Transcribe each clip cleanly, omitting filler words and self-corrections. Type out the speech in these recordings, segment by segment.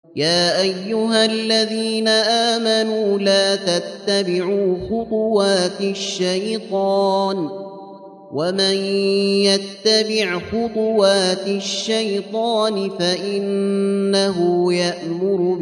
يا أيها الذين آمنوا لا تتبعوا خطوات الشيطان ومن يتبع خطوات الشيطان فإنه يأمر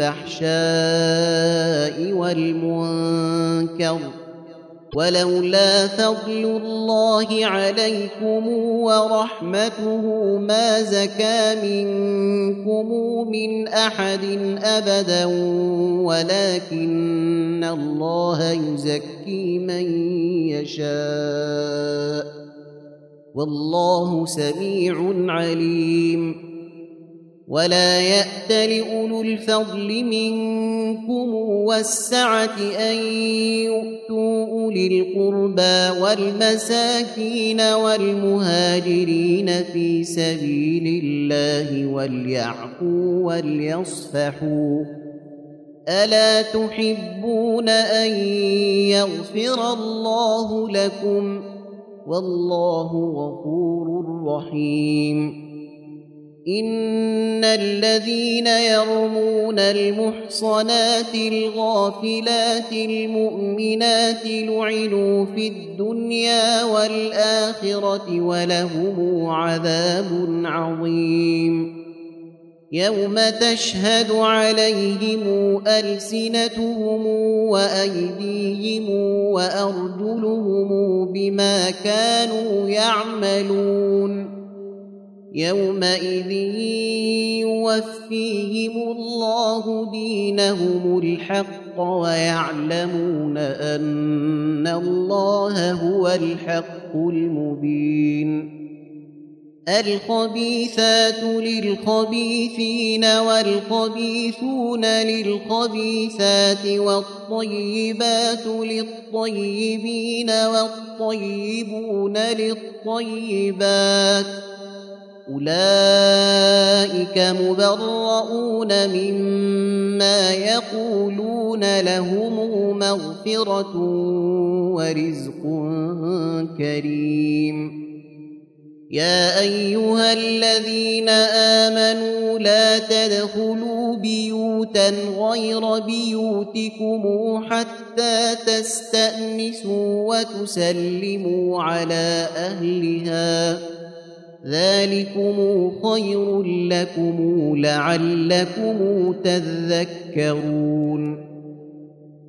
بالفحشاء والمنكر ولولا فضل الله عليكم ورحمته ما زكى منكم من أحد أبدا ولكن الله يزكي من يشاء والله سميع عليم ولا يأت لأولو الفضل منكم والسعة أن يؤتوا أولي القربى والمساكين والمهاجرين في سبيل الله وليعفوا وليصفحوا ألا تحبون أن يغفر الله لكم والله غفور رحيم إن الذين يرمون المحصنات الغافلات المؤمنات لعنوا في الدنيا والآخرة ولهم عذاب عظيم يوم تشهد عليهم ألسنتهم وأيديهم وأرجلهم بما كانوا يعملون يومئذ يوفيهم الله دينهم الحق ويعلمون أن الله هو الحق المبين الخبيثات للخبيثين والخبيثون للخبيثات والطيبات للطيبين والطيبون للطيبات أولئك مبرؤون مما يقولون لهم مغفرة ورزق كريم يا أيها الذين آمنوا لا تدخلوا بيوتا غير بيوتكم حتى تستأنسوا وتسلموا على أهلها ذلكم خير لكم لعلكم تذكرون